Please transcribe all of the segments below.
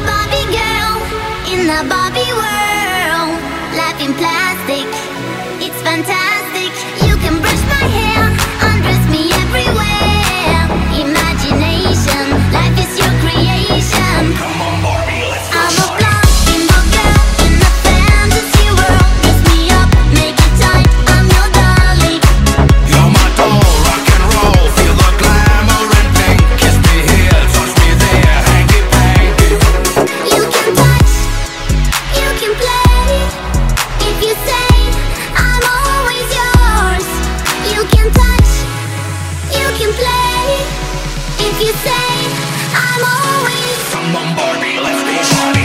Barbie girl in a Barbie world. Life in plastic, it's fantastic. You can brush my hair, undress me everywhere. Imagination, life is your creation. Come on, Barbie, let's go I'm a party. blind girl in a fantasy world. Dress me up, make it tight, I'm your darling. You're my doll, rock and roll. Feel the glamour and pink. Kiss me here, touch me there, hanky panky. You can touch, you can play. If you say I'm always yours. You can touch, you can play. If you say I'm always. Come on, Barbie, let's go party.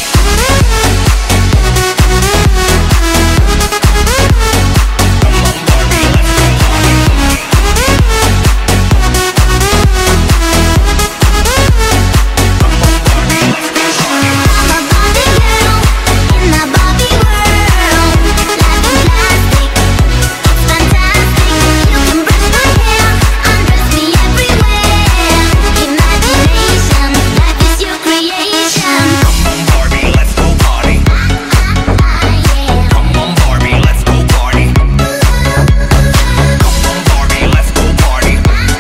Come on, Barbie, let's go party. Come on, Barbie, let's go party. I'm a Barbie girl in a Barbie world. Life in plastic, it's fantastic. You can brush my hair, undress me everywhere. Imagination, life is your creation. Come on, Barbie, let's go party. Yeah. Come on, Barbie, let's go party. Come on, Barbie, let's go party.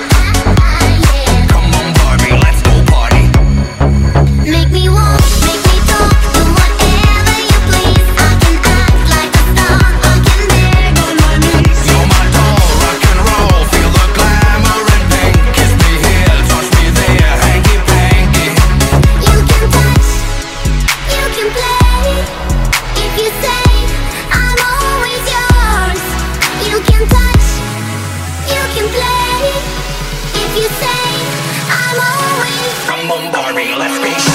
Come on, Barbie, let's go party. Make me walk, make me talk, do whatever you please. I can act like a star, I can beg on my knees. You're my doll, rock and roll. Feel the glamour and pink. Kiss me here, touch me there, hanky panky. You can touch, you can play. If you say I'm always yours. You can touch, you can play. If you say I'm always. Come on, Barbie, let's go.